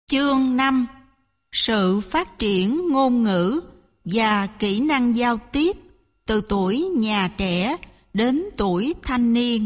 Chương 5. Sự phát triển ngôn ngữ và kỹ năng giao tiếp từ tuổi nhà trẻ đến tuổi thanh niên.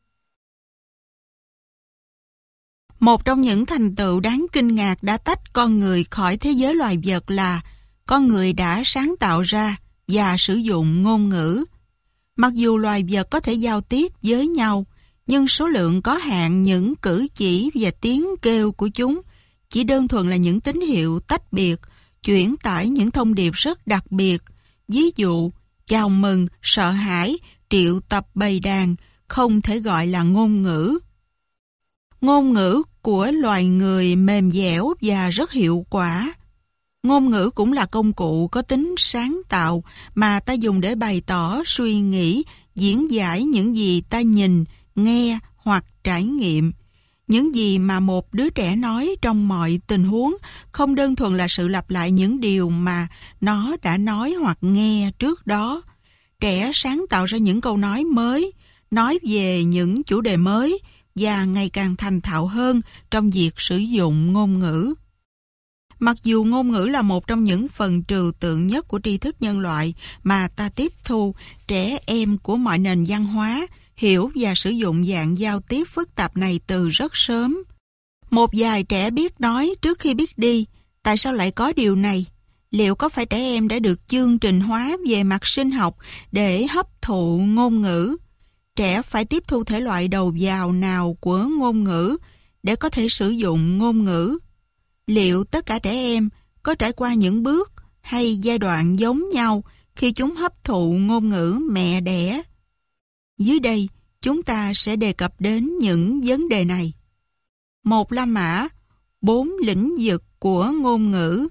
Một trong những thành tựu đáng kinh ngạc đã tách con người khỏi thế giới loài vật là con người đã sáng tạo ra và sử dụng ngôn ngữ. Mặc dù loài vật có thể giao tiếp với nhau, nhưng số lượng có hạn những cử chỉ và tiếng kêu của chúng chỉ đơn thuần là những tín hiệu tách biệt, chuyển tải những thông điệp rất đặc biệt. Ví dụ, chào mừng, sợ hãi, triệu tập bầy đàn không thể gọi là ngôn ngữ. Ngôn ngữ của loài người mềm dẻo và rất hiệu quả. Ngôn ngữ cũng là công cụ có tính sáng tạo mà ta dùng để bày tỏ, suy nghĩ, diễn giải những gì ta nhìn, nghe hoặc trải nghiệm. Những gì mà một đứa trẻ nói trong mọi tình huống không đơn thuần là sự lặp lại những điều mà nó đã nói hoặc nghe trước đó. Trẻ sáng tạo ra những câu nói mới, nói về những chủ đề mới và ngày càng thành thạo hơn trong việc sử dụng ngôn ngữ. Mặc dù ngôn ngữ là một trong những phần trừu tượng nhất của tri thức nhân loại mà ta tiếp thu, trẻ em của mọi nền văn hóa hiểu và sử dụng dạng giao tiếp phức tạp này từ rất sớm. Một vài trẻ biết nói trước khi biết đi. Tại sao lại có điều này? Liệu có phải trẻ em đã được chương trình hóa về mặt sinh học để hấp thụ ngôn ngữ? Trẻ phải tiếp thu thể loại đầu vào nào của ngôn ngữ để có thể sử dụng ngôn ngữ? Liệu tất cả trẻ em có trải qua những bước hay giai đoạn giống nhau khi chúng hấp thụ ngôn ngữ mẹ đẻ? Dưới đây, chúng ta sẽ đề cập đến những vấn đề này. 1. La mã, 4 lĩnh vực của ngôn ngữ.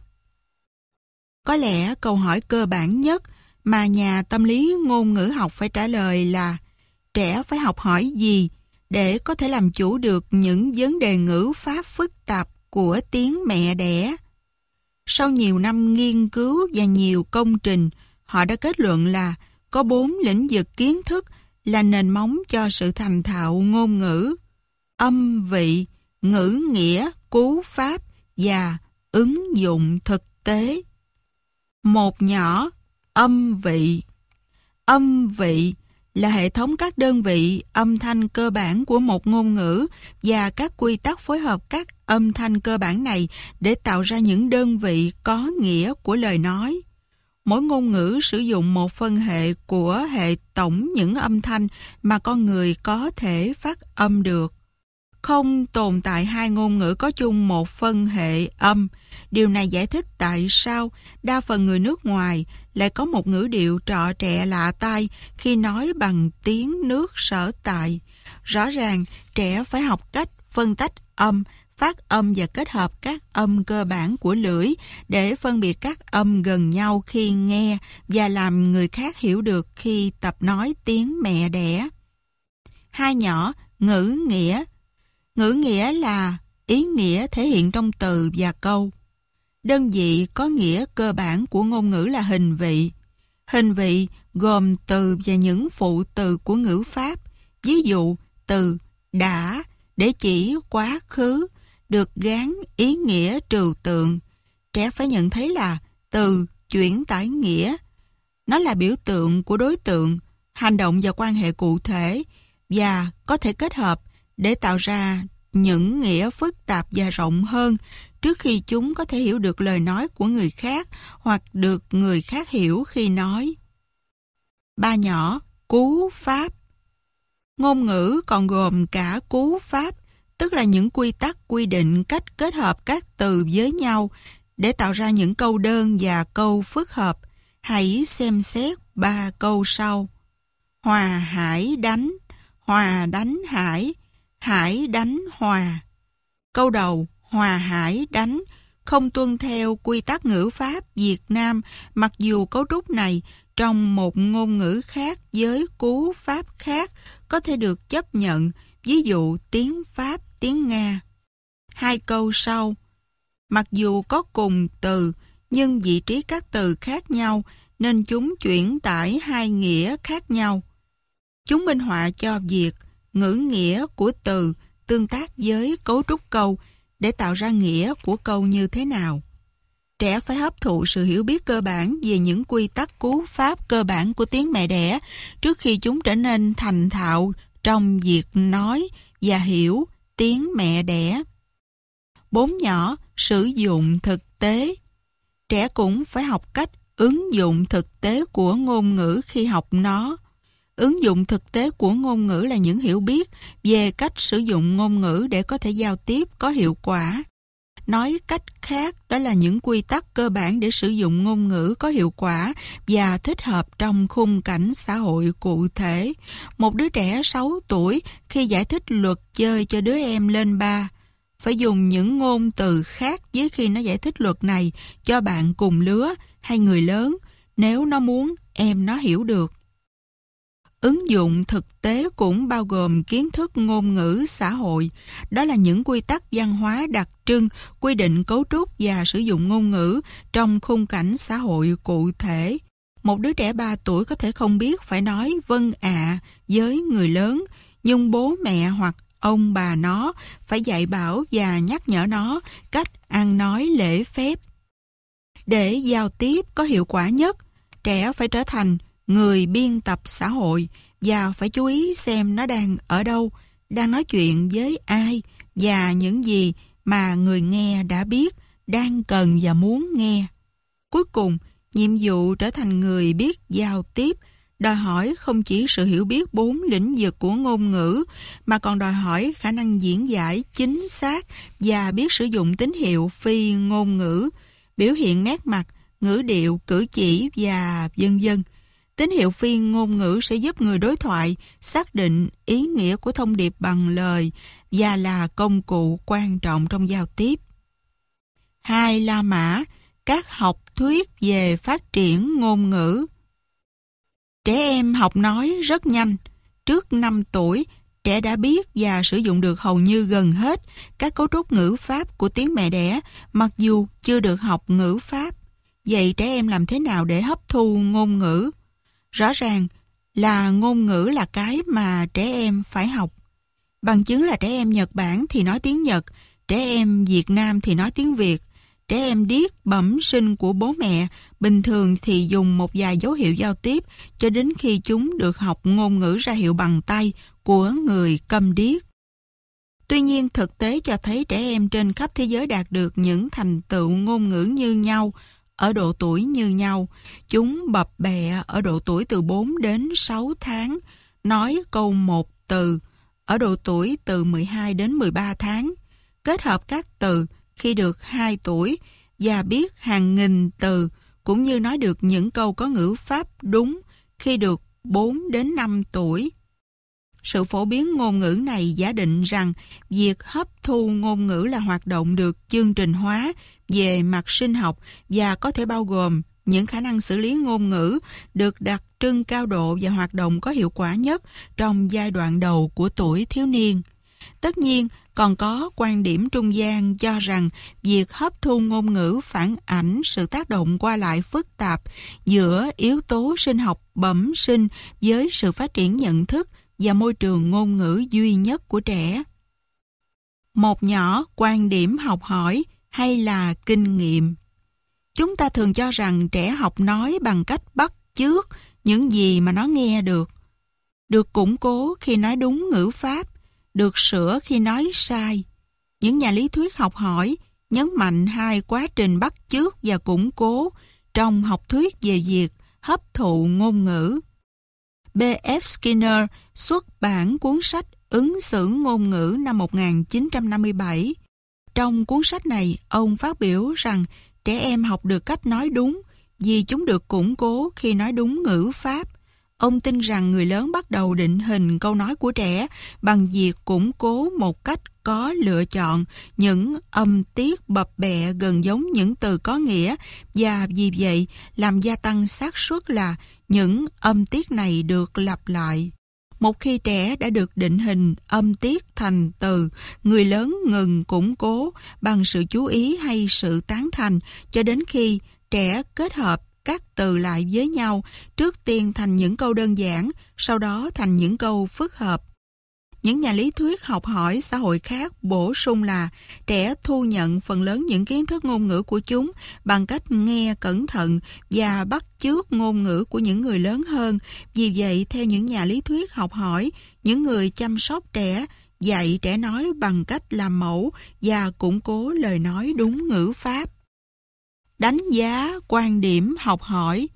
Có lẽ câu hỏi cơ bản nhất mà nhà tâm lý ngôn ngữ học phải trả lời là trẻ phải học hỏi gì để có thể làm chủ được những vấn đề ngữ pháp phức tạp của tiếng mẹ đẻ. Sau nhiều năm nghiên cứu và nhiều công trình, họ đã kết luận là có 4 lĩnh vực kiến thức là nền móng cho sự thành thạo ngôn ngữ: âm vị, ngữ nghĩa, cú pháp và ứng dụng thực tế. Một nhỏ, âm vị. Âm vị là hệ thống các đơn vị âm thanh cơ bản của một ngôn ngữ và các quy tắc phối hợp các âm thanh cơ bản này để tạo ra những đơn vị có nghĩa của lời nói. Mỗi ngôn ngữ sử dụng một phân hệ của hệ tổng những âm thanh mà con người có thể phát âm được. Không tồn tại hai ngôn ngữ có chung một phân hệ âm. Điều này giải thích tại sao đa phần người nước ngoài lại có một ngữ điệu trọ trẹ lạ tai khi nói bằng tiếng nước sở tại. Rõ ràng, trẻ phải học cách phân tách âm, phát âm và kết hợp các âm cơ bản của lưỡi để phân biệt các âm gần nhau khi nghe và làm người khác hiểu được khi tập nói tiếng mẹ đẻ. 2 nhỏ, ngữ nghĩa. Ngữ nghĩa là ý nghĩa thể hiện trong từ và câu. Đơn vị có nghĩa cơ bản của ngôn ngữ là hình vị. Hình vị gồm từ và những phụ từ của ngữ pháp. Ví dụ, từ đã để chỉ quá khứ được gán ý nghĩa trừu tượng. Trẻ phải nhận thấy là từ chuyển tải nghĩa. Nó là biểu tượng của đối tượng, hành động và quan hệ cụ thể và có thể kết hợp để tạo ra những nghĩa phức tạp và rộng hơn trước khi chúng có thể hiểu được lời nói của người khác hoặc được người khác hiểu khi nói. 3 nhỏ, cú pháp. Ngôn ngữ còn gồm cả cú pháp, tức là những quy tắc quy định cách kết hợp các từ với nhau để tạo ra những câu đơn và câu phức hợp. Hãy xem xét 3 câu sau. Hòa hải đánh, hòa đánh hải, hải đánh hòa. Câu đầu, hòa hải đánh, không tuân theo quy tắc ngữ pháp Việt Nam, mặc dù cấu trúc này trong một ngôn ngữ khác với cú pháp khác có thể được chấp nhận, ví dụ tiếng Pháp, tiếng Nga. 2 câu sau, mặc dù có cùng từ nhưng vị trí các từ khác nhau nên chúng chuyển tải 2 nghĩa khác nhau. Chúng minh họa cho việc ngữ nghĩa của từ tương tác với cấu trúc câu để tạo ra nghĩa của câu như thế nào. Trẻ phải hấp thụ sự hiểu biết cơ bản về những quy tắc cú pháp cơ bản của tiếng mẹ đẻ trước khi chúng trở nên thành thạo trong việc nói và hiểu tiếng mẹ đẻ. 4 nhỏ, sử dụng thực tế. Trẻ cũng phải học cách ứng dụng thực tế của ngôn ngữ khi học nó. Ứng dụng thực tế của ngôn ngữ là những hiểu biết về cách sử dụng ngôn ngữ để có thể giao tiếp có hiệu quả. Nói cách khác, đó là những quy tắc cơ bản để sử dụng ngôn ngữ có hiệu quả và thích hợp trong khung cảnh xã hội cụ thể. Một đứa trẻ 6 tuổi khi giải thích luật chơi cho đứa em lên 3, phải dùng những ngôn từ khác với khi nó giải thích luật này cho bạn cùng lứa hay người lớn nếu nó muốn em nó hiểu được. Ứng dụng thực tế cũng bao gồm kiến thức ngôn ngữ xã hội. Đó là những quy tắc văn hóa đặc trưng, quy định cấu trúc và sử dụng ngôn ngữ trong khung cảnh xã hội cụ thể. Một đứa trẻ 3 tuổi có thể không biết phải nói vâng ạ với người lớn, nhưng bố mẹ hoặc ông bà nó phải dạy bảo và nhắc nhở nó cách ăn nói lễ phép. Để giao tiếp có hiệu quả nhất, trẻ phải trở thành người biên tập xã hội và phải chú ý xem nó đang ở đâu, đang nói chuyện với ai và những gì mà người nghe đã biết, đang cần và muốn nghe. Cuối cùng, nhiệm vụ trở thành người biết giao tiếp đòi hỏi không chỉ sự hiểu biết 4 lĩnh vực của ngôn ngữ mà còn đòi hỏi khả năng diễn giải chính xác và biết sử dụng tín hiệu phi ngôn ngữ, biểu hiện nét mặt, ngữ điệu, cử chỉ và vân vân. Tín hiệu phi ngôn ngữ sẽ giúp người đối thoại xác định ý nghĩa của thông điệp bằng lời và là công cụ quan trọng trong giao tiếp. 2. La Mã, các học thuyết về phát triển ngôn ngữ. Trẻ em học nói rất nhanh. Trước 5 tuổi, trẻ đã biết và sử dụng được hầu như gần hết các cấu trúc ngữ pháp của tiếng mẹ đẻ, mặc dù chưa được học ngữ pháp. Vậy trẻ em làm thế nào để hấp thu ngôn ngữ? Rõ ràng là ngôn ngữ là cái mà trẻ em phải học. Bằng chứng là trẻ em Nhật Bản thì nói tiếng Nhật, trẻ em Việt Nam thì nói tiếng Việt. Trẻ em điếc bẩm sinh của bố mẹ bình thường thì dùng một vài dấu hiệu giao tiếp cho đến khi chúng được học ngôn ngữ ra hiệu bằng tay của người câm điếc. Tuy nhiên, thực tế cho thấy trẻ em trên khắp thế giới đạt được những thành tựu ngôn ngữ như nhau, ở độ tuổi như nhau. Chúng bập bẹ ở độ tuổi từ 4 đến 6 tháng, nói câu 1 từ, ở độ tuổi từ 12 đến 13 tháng, kết hợp các từ khi được 2 tuổi và biết hàng nghìn từ, cũng như nói được những câu có ngữ pháp đúng khi được 4 đến 5 tuổi. Sự phổ biến ngôn ngữ này giả định rằng việc hấp thu ngôn ngữ là hoạt động được chương trình hóa về mặt sinh học và có thể bao gồm những khả năng xử lý ngôn ngữ được đặc trưng cao độ và hoạt động có hiệu quả nhất trong giai đoạn đầu của tuổi thiếu niên. Tất nhiên, còn có quan điểm trung gian cho rằng việc hấp thu ngôn ngữ phản ảnh sự tác động qua lại phức tạp giữa yếu tố sinh học bẩm sinh với sự phát triển nhận thức và môi trường ngôn ngữ duy nhất của trẻ. Một nhỏ, quan điểm học hỏi hay là kinh nghiệm. Chúng ta thường cho rằng trẻ học nói bằng cách bắt chước những gì mà nó nghe được củng cố khi nói đúng ngữ pháp, được sửa khi nói sai. Những nhà lý thuyết học hỏi nhấn mạnh hai quá trình bắt chước và củng cố trong học thuyết về việc hấp thụ ngôn ngữ. B.F. Skinner xuất bản cuốn sách Ứng xử ngôn ngữ năm 1957. Trong cuốn sách này, ông phát biểu rằng trẻ em học được cách nói đúng vì chúng được củng cố khi nói đúng ngữ pháp. Ông tin rằng người lớn bắt đầu định hình câu nói của trẻ bằng việc củng cố một cách có lựa chọn những âm tiết bập bẹ gần giống những từ có nghĩa và vì vậy làm gia tăng xác suất là những âm tiết này được lặp lại. Một khi trẻ đã được định hình âm tiết thành từ, người lớn ngừng củng cố bằng sự chú ý hay sự tán thành cho đến khi trẻ kết hợp các từ lại với nhau, trước tiên thành những câu đơn giản, sau đó thành những câu phức hợp. Những nhà lý thuyết học hỏi xã hội khác bổ sung là trẻ thu nhận phần lớn những kiến thức ngôn ngữ của chúng bằng cách nghe cẩn thận và bắt chước ngôn ngữ của những người lớn hơn. Vì vậy, theo những nhà lý thuyết học hỏi, những người chăm sóc trẻ dạy trẻ nói bằng cách làm mẫu và củng cố lời nói đúng ngữ pháp. Đánh giá quan điểm học hỏi.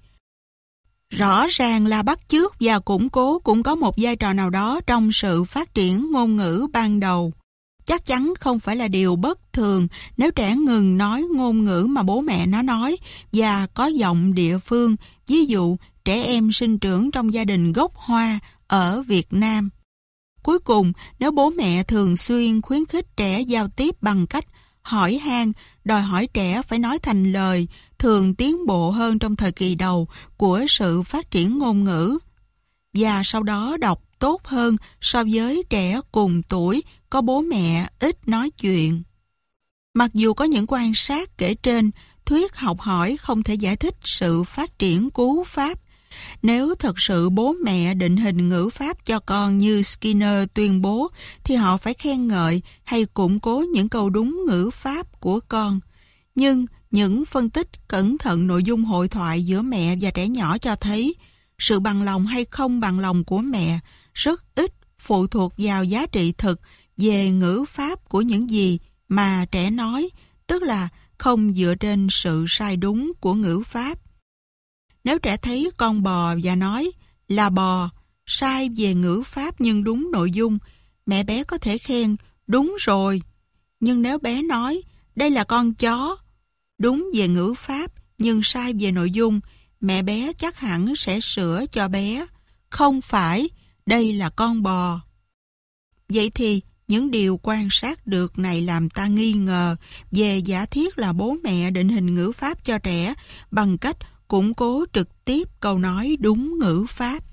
Rõ ràng là bắt chước và củng cố cũng có một vai trò nào đó trong sự phát triển ngôn ngữ ban đầu. Chắc chắn không phải là điều bất thường nếu trẻ ngừng nói ngôn ngữ mà bố mẹ nó nói và có giọng địa phương, ví dụ trẻ em sinh trưởng trong gia đình gốc Hoa ở Việt Nam. Cuối cùng, nếu bố mẹ thường xuyên khuyến khích trẻ giao tiếp bằng cách hỏi han, đòi hỏi trẻ phải nói thành lời, thường tiến bộ hơn trong thời kỳ đầu của sự phát triển ngôn ngữ, và sau đó đọc tốt hơn so với trẻ cùng tuổi có bố mẹ ít nói chuyện. Mặc dù có những quan sát kể trên, thuyết học hỏi không thể giải thích sự phát triển cú pháp. Nếu thật sự bố mẹ định hình ngữ pháp cho con như Skinner tuyên bố, thì họ phải khen ngợi hay củng cố những câu đúng ngữ pháp của con. Nhưng những phân tích cẩn thận nội dung hội thoại giữa mẹ và trẻ nhỏ cho thấy sự bằng lòng hay không bằng lòng của mẹ rất ít phụ thuộc vào giá trị thực về ngữ pháp của những gì mà trẻ nói, tức là không dựa trên sự sai đúng của ngữ pháp. Nếu trẻ thấy con bò và nói là bò, sai về ngữ pháp nhưng đúng nội dung, mẹ bé có thể khen đúng rồi. Nhưng nếu bé nói đây là con chó, đúng về ngữ pháp nhưng sai về nội dung, mẹ bé chắc hẳn sẽ sửa cho bé, không phải đây là con bò. Vậy thì những điều quan sát được này làm ta nghi ngờ về giả thiết là bố mẹ định hình ngữ pháp cho trẻ bằng cách củng cố trực tiếp câu nói đúng ngữ pháp.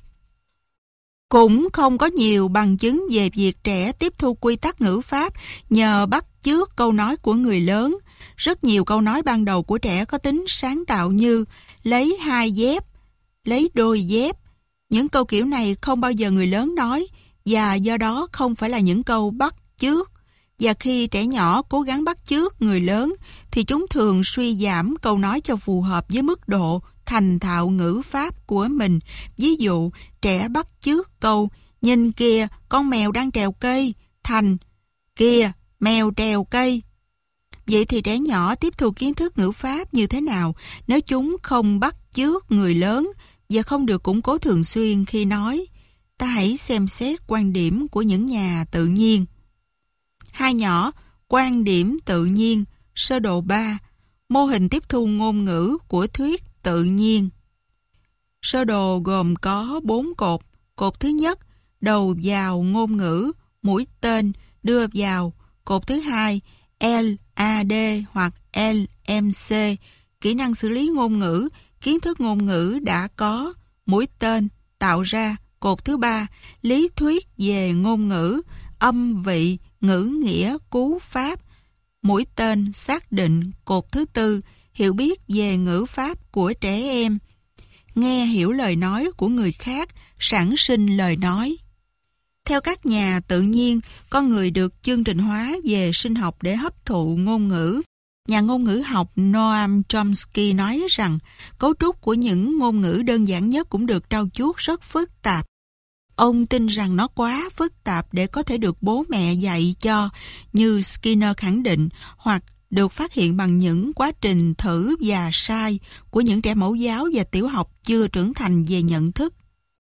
Cũng không có nhiều bằng chứng về việc trẻ tiếp thu quy tắc ngữ pháp nhờ bắt chước câu nói của người lớn. Rất nhiều câu nói ban đầu của trẻ có tính sáng tạo như lấy 2 dép, lấy đôi dép. Những câu kiểu này không bao giờ người lớn nói và do đó không phải là những câu bắt chước. Và khi trẻ nhỏ cố gắng bắt chước người lớn thì chúng thường suy giảm câu nói cho phù hợp với mức độ thành thạo ngữ pháp của mình. Ví dụ, trẻ bắt chước câu nhìn kìa, con mèo đang trèo cây thành kìa, mèo trèo cây. Vậy thì trẻ nhỏ tiếp thu kiến thức ngữ pháp như thế nào nếu chúng không bắt chước người lớn và không được củng cố thường xuyên khi nói? Ta hãy xem xét quan điểm của những nhà tự nhiên. 2 nhỏ, quan điểm tự nhiên, sơ đồ 3, mô hình tiếp thu ngôn ngữ của thuyết tự nhiên. Sơ đồ gồm có 4 cột. Cột thứ nhất, đầu vào ngôn ngữ, mũi tên, đưa vào. Cột thứ hai, LAD hoặc LMC, kỹ năng xử lý ngôn ngữ, kiến thức ngôn ngữ đã có, mũi tên, tạo ra. Cột thứ ba, lý thuyết về ngôn ngữ, âm vị, ngữ nghĩa, cú pháp, mũi tên, xác định. Cột thứ tư, hiểu biết về ngữ pháp của trẻ em, nghe hiểu lời nói của người khác, sản sinh lời nói. Theo các nhà tự nhiên, con người được chương trình hóa về sinh học để hấp thụ ngôn ngữ. Nhà ngôn ngữ học Noam Chomsky nói rằng cấu trúc của những ngôn ngữ đơn giản nhất cũng được trau chuốt rất phức tạp. Ông tin rằng nó quá phức tạp để có thể được bố mẹ dạy cho, như Skinner khẳng định, hoặc được phát hiện bằng những quá trình thử và sai của những trẻ mẫu giáo và tiểu học chưa trưởng thành về nhận thức.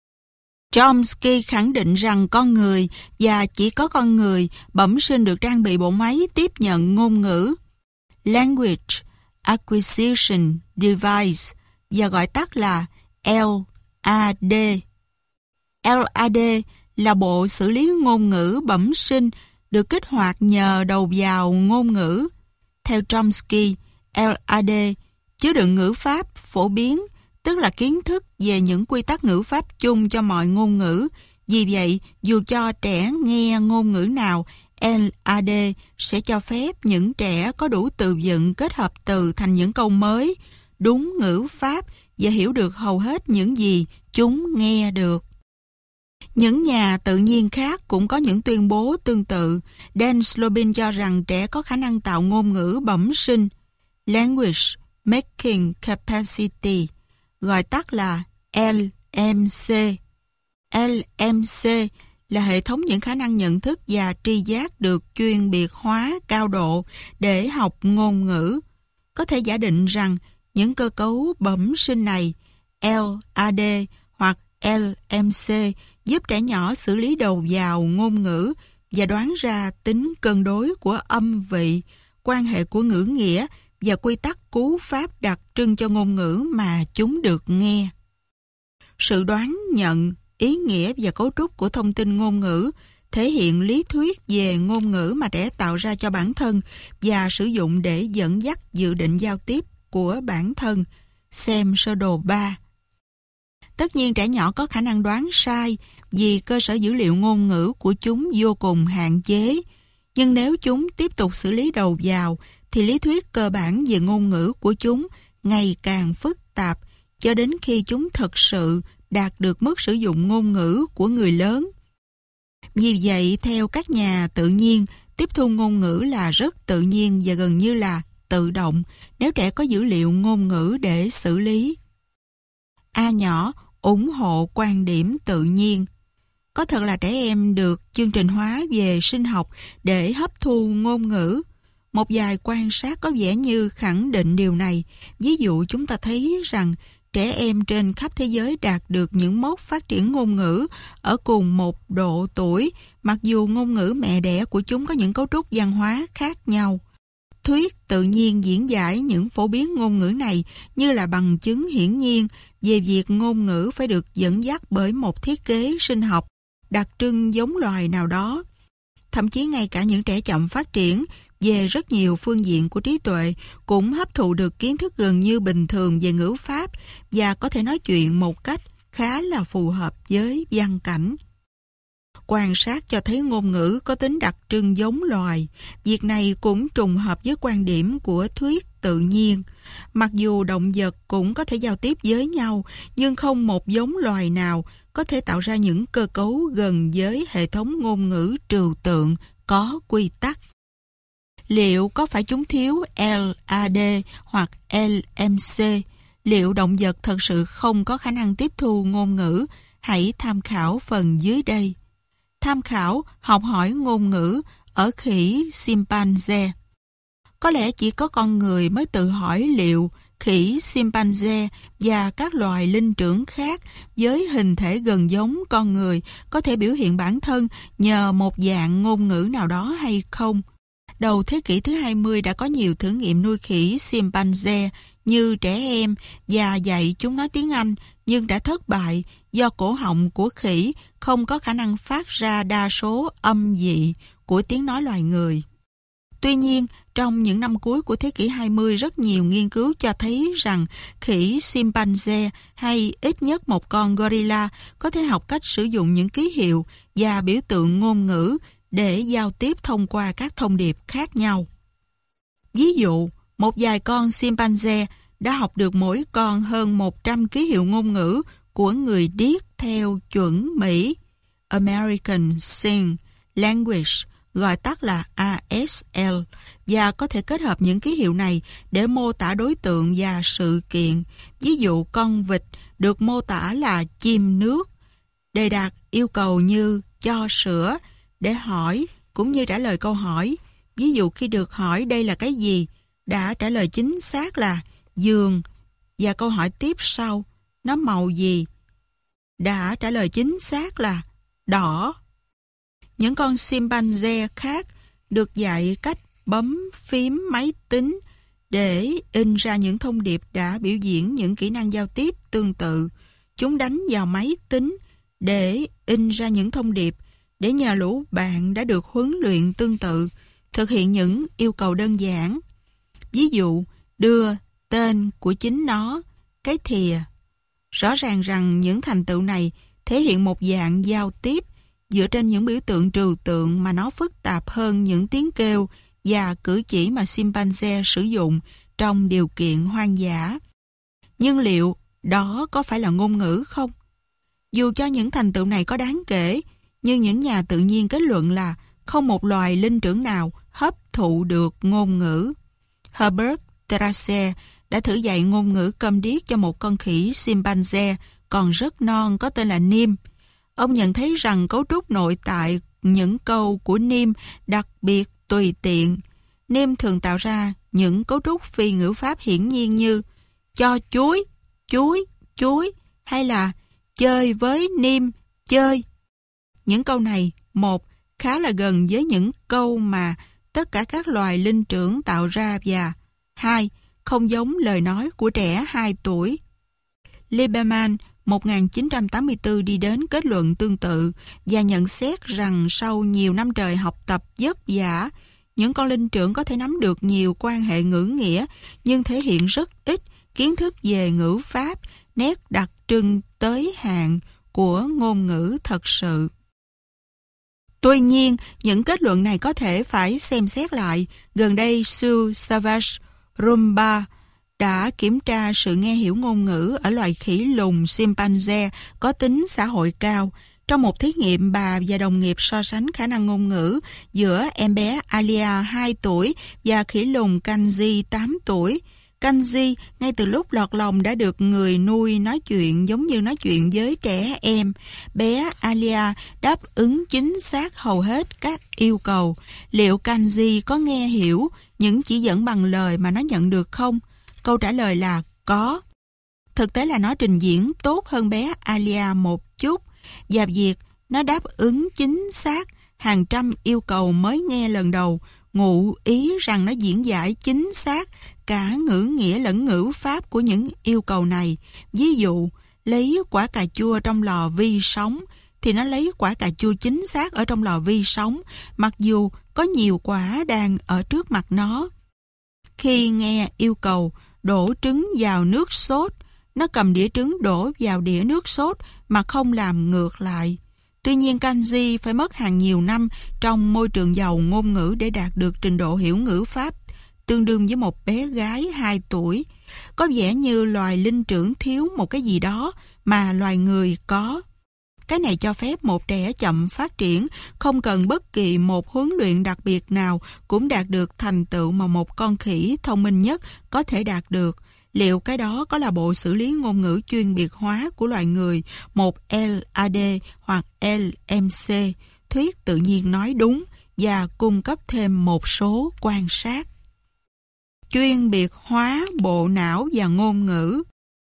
Chomsky khẳng định rằng con người, và chỉ có con người, bẩm sinh được trang bị bộ máy tiếp nhận ngôn ngữ, Language Acquisition Device, và gọi tắt là LAD. LAD là bộ xử lý ngôn ngữ bẩm sinh được kích hoạt nhờ đầu vào ngôn ngữ. Theo Chomsky, LAD chứa đựng ngữ pháp phổ biến, tức là kiến thức về những quy tắc ngữ pháp chung cho mọi ngôn ngữ. Vì vậy, dù cho trẻ nghe ngôn ngữ nào, LAD sẽ cho phép những trẻ có đủ từ vựng kết hợp từ thành những câu mới, đúng ngữ pháp và hiểu được hầu hết những gì chúng nghe được. Những nhà tự nhiên khác cũng có những tuyên bố tương tự. Dan Slobin cho rằng trẻ có khả năng tạo ngôn ngữ bẩm sinh, Language Making Capacity, gọi tắt là LMC. LMC là hệ thống những khả năng nhận thức và tri giác được chuyên biệt hóa cao độ để học ngôn ngữ. Có thể giả định rằng những cơ cấu bẩm sinh này, LAD hoặc LMC, giúp trẻ nhỏ xử lý đầu vào ngôn ngữ và đoán ra tính cân đối của âm vị, quan hệ của ngữ nghĩa và quy tắc cú pháp đặc trưng cho ngôn ngữ mà chúng được nghe. Sự đoán nhận, ý nghĩa và cấu trúc của thông tin ngôn ngữ thể hiện lý thuyết về ngôn ngữ mà trẻ tạo ra cho bản thân và sử dụng để dẫn dắt dự định giao tiếp của bản thân. Xem sơ đồ 3. Tất nhiên trẻ nhỏ có khả năng đoán sai vì cơ sở dữ liệu ngôn ngữ của chúng vô cùng hạn chế. Nhưng nếu chúng tiếp tục xử lý đầu vào, thì lý thuyết cơ bản về ngôn ngữ của chúng ngày càng phức tạp cho đến khi chúng thực sự đạt được mức sử dụng ngôn ngữ của người lớn. Vì vậy, theo các nhà tự nhiên, tiếp thu ngôn ngữ là rất tự nhiên và gần như là tự động nếu trẻ có dữ liệu ngôn ngữ để xử lý. A nhỏ ủng hộ quan điểm tự nhiên. Có thật là trẻ em được chương trình hóa về sinh học để hấp thu ngôn ngữ. Một vài quan sát có vẻ như khẳng định điều này. Ví dụ chúng ta thấy rằng trẻ em trên khắp thế giới đạt được những mốc phát triển ngôn ngữ ở cùng một độ tuổi, mặc dù ngôn ngữ mẹ đẻ của chúng có những cấu trúc văn hóa khác nhau. Thuyết tự nhiên diễn giải những phổ biến ngôn ngữ này như là bằng chứng hiển nhiên về việc ngôn ngữ phải được dẫn dắt bởi một thiết kế sinh học đặc trưng giống loài nào đó. Thậm chí ngay cả những trẻ chậm phát triển về rất nhiều phương diện của trí tuệ cũng hấp thụ được kiến thức gần như bình thường về ngữ pháp và có thể nói chuyện một cách khá là phù hợp với văn cảnh. Quan sát cho thấy ngôn ngữ có tính đặc trưng giống loài. Việc này cũng trùng hợp với quan điểm của thuyết tự nhiên. Mặc dù động vật cũng có thể giao tiếp với nhau, nhưng không một giống loài nào có thể tạo ra những cơ cấu gần với hệ thống ngôn ngữ trừu tượng có quy tắc. Liệu có phải chúng thiếu LAD hoặc LMC? Liệu động vật thật sự không có khả năng tiếp thu ngôn ngữ? Hãy tham khảo phần dưới đây. Tham khảo học hỏi ngôn ngữ ở khỉ chimpanzee. Có lẽ chỉ có con người mới tự hỏi liệu khỉ chimpanzee và các loài linh trưởng khác với hình thể gần giống con người có thể biểu hiện bản thân nhờ một dạng ngôn ngữ nào đó hay không. Đầu thế kỷ thứ 20 đã có nhiều thử nghiệm nuôi khỉ chimpanzee như trẻ em và dạy chúng nói tiếng Anh, nhưng đã thất bại do cổ họng của khỉ không có khả năng phát ra đa số âm dị của tiếng nói loài người. Tuy nhiên, trong những năm cuối của thế kỷ 20, rất nhiều nghiên cứu cho thấy rằng khỉ chimpanzee hay ít nhất một con gorilla có thể học cách sử dụng những ký hiệu và biểu tượng ngôn ngữ để giao tiếp thông qua các thông điệp khác nhau. Ví dụ, một vài con chimpanzee đã học được mỗi con hơn 100 ký hiệu ngôn ngữ của người điếc theo chuẩn Mỹ, American Sign Language, gọi tắt là ASL, và có thể kết hợp những ký hiệu này để mô tả đối tượng và sự kiện. Ví dụ, con vịt được mô tả là chim nước, đề đạt yêu cầu như cho sữa, để hỏi cũng như trả lời câu hỏi. Ví dụ khi được hỏi đây là cái gì, đã trả lời chính xác là giường, và câu hỏi tiếp sau, nó màu gì, đã trả lời chính xác là đỏ. Những con chimpanzee khác được dạy cách bấm phím máy tính để in ra những thông điệp đã biểu diễn những kỹ năng giao tiếp tương tự. Chúng đánh vào máy tính để in ra những thông điệp để nhờ lũ bạn đã được huấn luyện tương tự thực hiện những yêu cầu đơn giản. Ví dụ, đưa tên của chính nó, cái thìa. Rõ ràng rằng những thành tựu này thể hiện một dạng giao tiếp dựa trên những biểu tượng trừu tượng mà nó phức tạp hơn những tiếng kêu và cử chỉ mà chimpanzee sử dụng trong điều kiện hoang dã. Nhưng liệu đó có phải là ngôn ngữ không? Dù cho những thành tựu này có đáng kể, nhưng những nhà tự nhiên kết luận là không một loài linh trưởng nào hấp thụ được ngôn ngữ. Herbert Terrace đã thử dạy ngôn ngữ câm điếc cho một con khỉ chimpanzee còn rất non có tên là Nim. Ông nhận thấy rằng cấu trúc nội tại những câu của Nim đặc biệt tùy tiện. Nim thường tạo ra những cấu trúc phi ngữ pháp hiển nhiên như cho chuối, chuối, chuối, hay là chơi với Nim, chơi. Những câu này, một, khá là gần với những câu mà tất cả các loài linh trưởng tạo ra, và hai, không giống lời nói của trẻ 2 tuổi. Lieberman 1984 đi đến kết luận tương tự và nhận xét rằng sau nhiều năm trời học tập vất vả, những con linh trưởng có thể nắm được nhiều quan hệ ngữ nghĩa nhưng thể hiện rất ít kiến thức về ngữ pháp, nét đặc trưng tới hạn của ngôn ngữ thật sự. Tuy nhiên, những kết luận này có thể phải xem xét lại. Gần đây, Sue Savage Rumba đã kiểm tra sự nghe hiểu ngôn ngữ ở loài khỉ lùn chimpanzee có tính xã hội cao. Trong một thí nghiệm, bà và đồng nghiệp so sánh khả năng ngôn ngữ giữa em bé Alia 2 tuổi và khỉ lùn Kanji 8 tuổi. Kanji ngay từ lúc lọt lòng đã được người nuôi nói chuyện giống như nói chuyện với trẻ em. Bé Alia đáp ứng chính xác hầu hết các yêu cầu. Liệu Kanji có nghe hiểu những chỉ dẫn bằng lời mà nó nhận được không? Câu trả lời là có. Thực tế là nó trình diễn tốt hơn bé Alia một chút, và việc nó đáp ứng chính xác hàng trăm yêu cầu mới nghe lần đầu ngụ ý rằng nó diễn giải chính xác cả ngữ nghĩa lẫn ngữ pháp của những yêu cầu này. Ví dụ, lấy quả cà chua trong lò vi sóng thì nó lấy quả cà chua chính xác ở trong lò vi sóng, mặc dù có nhiều quả đang ở trước mặt nó. Khi nghe yêu cầu đổ trứng vào nước sốt, nó cầm đĩa trứng đổ vào đĩa nước sốt mà không làm ngược lại. Tuy nhiên, Kanji phải mất hàng nhiều năm trong môi trường giàu ngôn ngữ để đạt được trình độ hiểu ngữ pháp tương đương với một bé gái 2 tuổi. Có vẻ như loài linh trưởng thiếu một cái gì đó mà loài người có. Cái này cho phép một trẻ chậm phát triển, không cần bất kỳ một huấn luyện đặc biệt nào cũng đạt được thành tựu mà một con khỉ thông minh nhất có thể đạt được. Liệu cái đó có là bộ xử lý ngôn ngữ chuyên biệt hóa của loài người, một LAD hoặc LMC? Thuyết tự nhiên nói đúng và cung cấp thêm một số quan sát. Chuyên biệt hóa bộ não và ngôn ngữ.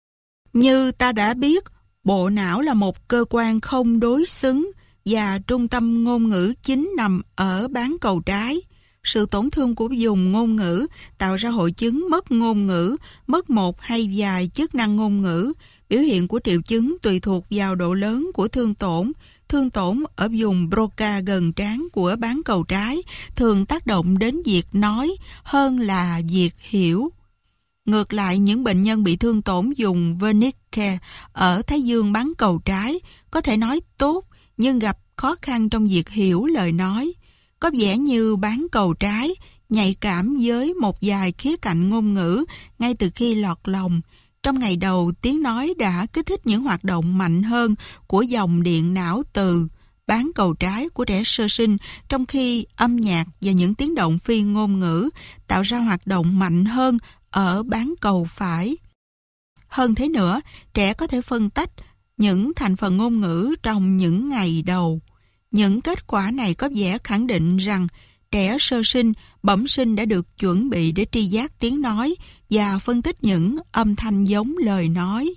Như ta đã biết, bộ não là một cơ quan không đối xứng và trung tâm ngôn ngữ chính nằm ở bán cầu trái. Sự tổn thương của vùng ngôn ngữ tạo ra hội chứng mất ngôn ngữ, mất một hay vài chức năng ngôn ngữ. Biểu hiện của triệu chứng tùy thuộc vào độ lớn của thương tổn. Thương tổn ở vùng Broca gần trán của bán cầu trái thường tác động đến việc nói hơn là việc hiểu. Ngược lại, những bệnh nhân bị thương tổn vùng Wernicke ở thái dương bán cầu trái có thể nói tốt nhưng gặp khó khăn trong việc hiểu lời nói. Có vẻ như bán cầu trái nhạy cảm với một vài khía cạnh ngôn ngữ ngay từ khi lọt lòng. Trong ngày đầu, tiếng nói đã kích thích những hoạt động mạnh hơn của dòng điện não từ bán cầu trái của trẻ sơ sinh, trong khi âm nhạc và những tiếng động phi ngôn ngữ tạo ra hoạt động mạnh hơn ở bán cầu phải. Hơn thế nữa, trẻ có thể phân tách những thành phần ngôn ngữ trong những ngày đầu. Những kết quả này có vẻ khẳng định rằng trẻ sơ sinh bẩm sinh đã được chuẩn bị để tri giác tiếng nói và phân tích những âm thanh giống lời nói.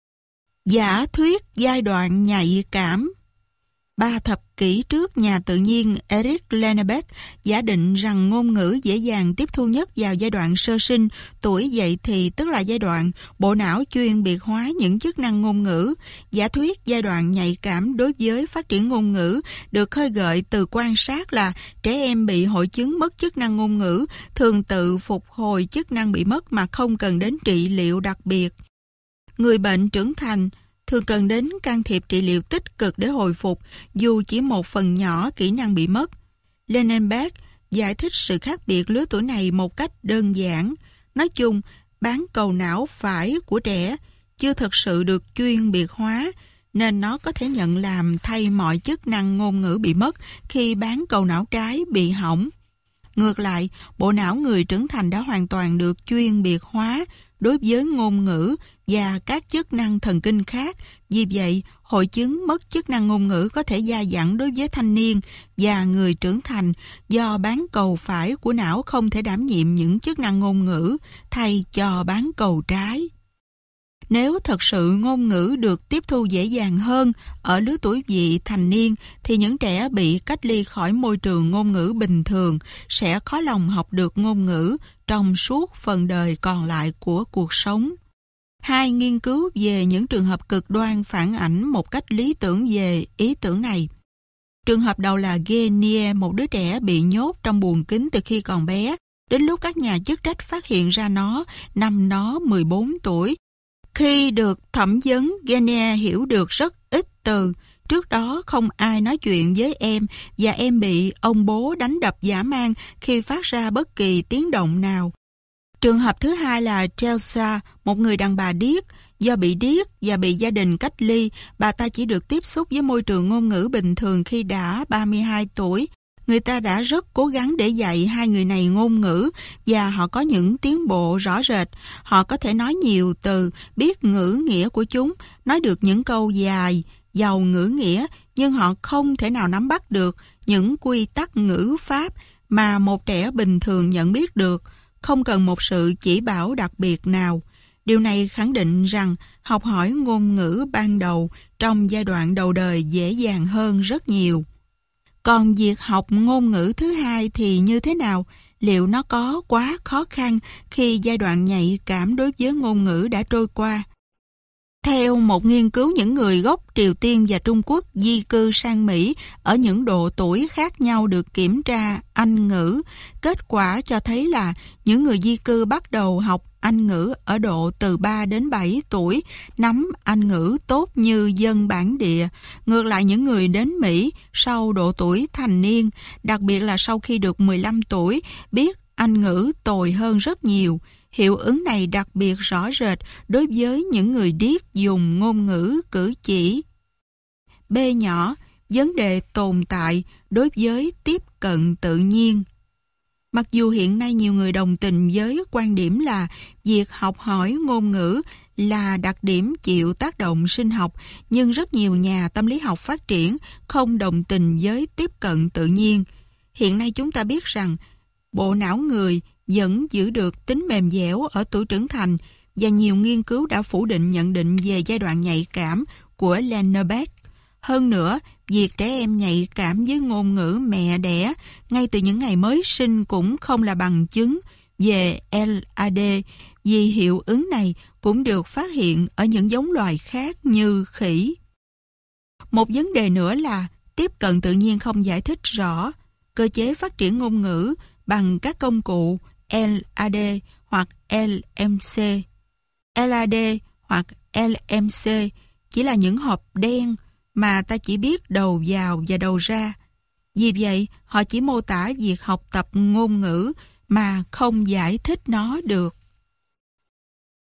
Giả thuyết giai đoạn nhạy cảm. 3 thập kỷ trước, nhà tự nhiên Erich Lennebeck giả định rằng ngôn ngữ dễ dàng tiếp thu nhất vào giai đoạn sơ sinh, tuổi dậy thì, tức là giai đoạn bộ não chuyên biệt hóa những chức năng ngôn ngữ. Giả thuyết giai đoạn nhạy cảm đối với phát triển ngôn ngữ được khơi gợi từ quan sát là trẻ em bị hội chứng mất chức năng ngôn ngữ thường tự phục hồi chức năng bị mất mà không cần đến trị liệu đặc biệt. Người bệnh trưởng thành thường cần đến can thiệp trị liệu tích cực để hồi phục dù chỉ một phần nhỏ kỹ năng bị mất. Lennebeck giải thích sự khác biệt lứa tuổi này một cách đơn giản. Nói chung, bán cầu não phải của trẻ chưa thực sự được chuyên biệt hóa, nên nó có thể nhận làm thay mọi chức năng ngôn ngữ bị mất khi bán cầu não trái bị hỏng. Ngược lại, bộ não người trưởng thành đã hoàn toàn được chuyên biệt hóa đối với ngôn ngữ và các chức năng thần kinh khác. Vì vậy, hội chứng mất chức năng ngôn ngữ có thể dai dẳng đối với thanh niên và người trưởng thành do bán cầu phải của não không thể đảm nhiệm những chức năng ngôn ngữ thay cho bán cầu trái. Nếu thật sự ngôn ngữ được tiếp thu dễ dàng hơn ở lứa tuổi vị thành niên thì những trẻ bị cách ly khỏi môi trường ngôn ngữ bình thường sẽ khó lòng học được ngôn ngữ trong suốt phần đời còn lại của cuộc sống. Hai nghiên cứu về những trường hợp cực đoan phản ảnh một cách lý tưởng về ý tưởng này. Trường hợp đầu là Genie, một đứa trẻ bị nhốt trong buồng kính từ khi còn bé, đến lúc các nhà chức trách phát hiện ra nó năm nó 14 tuổi. Khi được thẩm vấn, Genie hiểu được rất ít từ. Trước đó không ai nói chuyện với em và em bị ông bố đánh đập dã man khi phát ra bất kỳ tiếng động nào. Trường hợp thứ hai là Chelsea, một người đàn bà điếc. Do bị điếc và bị gia đình cách ly, bà ta chỉ được tiếp xúc với môi trường ngôn ngữ bình thường khi đã 32 tuổi. Người ta đã rất cố gắng để dạy hai người này ngôn ngữ và họ có những tiến bộ rõ rệt. Họ có thể nói nhiều từ, biết ngữ nghĩa của chúng, nói được những câu dài, giàu ngữ nghĩa, nhưng họ không thể nào nắm bắt được những quy tắc ngữ pháp mà một trẻ bình thường nhận biết được, không cần một sự chỉ bảo đặc biệt nào. Điều này khẳng định rằng học hỏi ngôn ngữ ban đầu trong giai đoạn đầu đời dễ dàng hơn rất nhiều. Còn việc học ngôn ngữ thứ hai thì như thế nào? Liệu nó có quá khó khăn khi giai đoạn nhạy cảm đối với ngôn ngữ đã trôi qua? Theo một nghiên cứu những người gốc Triều Tiên và Trung Quốc di cư sang Mỹ ở những độ tuổi khác nhau được kiểm tra Anh ngữ, kết quả cho thấy là những người di cư bắt đầu học Anh ngữ ở độ từ 3 đến 7 tuổi, nắm Anh ngữ tốt như dân bản địa. Ngược lại những người đến Mỹ sau độ tuổi thành niên, đặc biệt là sau khi được 15 tuổi, biết Anh ngữ tồi hơn rất nhiều. Hiệu ứng này đặc biệt rõ rệt đối với những người điếc dùng ngôn ngữ cử chỉ. B nhỏ, vấn đề tồn tại đối với tiếp cận tự nhiên. Mặc dù hiện nay nhiều người đồng tình với quan điểm là việc học hỏi ngôn ngữ là đặc điểm chịu tác động sinh học, nhưng rất nhiều nhà tâm lý học phát triển không đồng tình với tiếp cận tự nhiên. Hiện nay chúng ta biết rằng bộ não người vẫn giữ được tính mềm dẻo ở tuổi trưởng thành và nhiều nghiên cứu đã phủ định nhận định về giai đoạn nhạy cảm của Lennebeck. Hơn nữa, việc trẻ em nhạy cảm với ngôn ngữ mẹ đẻ ngay từ những ngày mới sinh cũng không là bằng chứng về LAD, vì hiệu ứng này cũng được phát hiện ở những giống loài khác như khỉ. Một vấn đề nữa là tiếp cận tự nhiên không giải thích rõ cơ chế phát triển ngôn ngữ bằng các công cụ LAD hoặc LMC. LAD hoặc LMC chỉ là những hộp đen mà ta chỉ biết đầu vào và đầu ra. Vì vậy, họ chỉ mô tả việc học tập ngôn ngữ mà không giải thích nó được.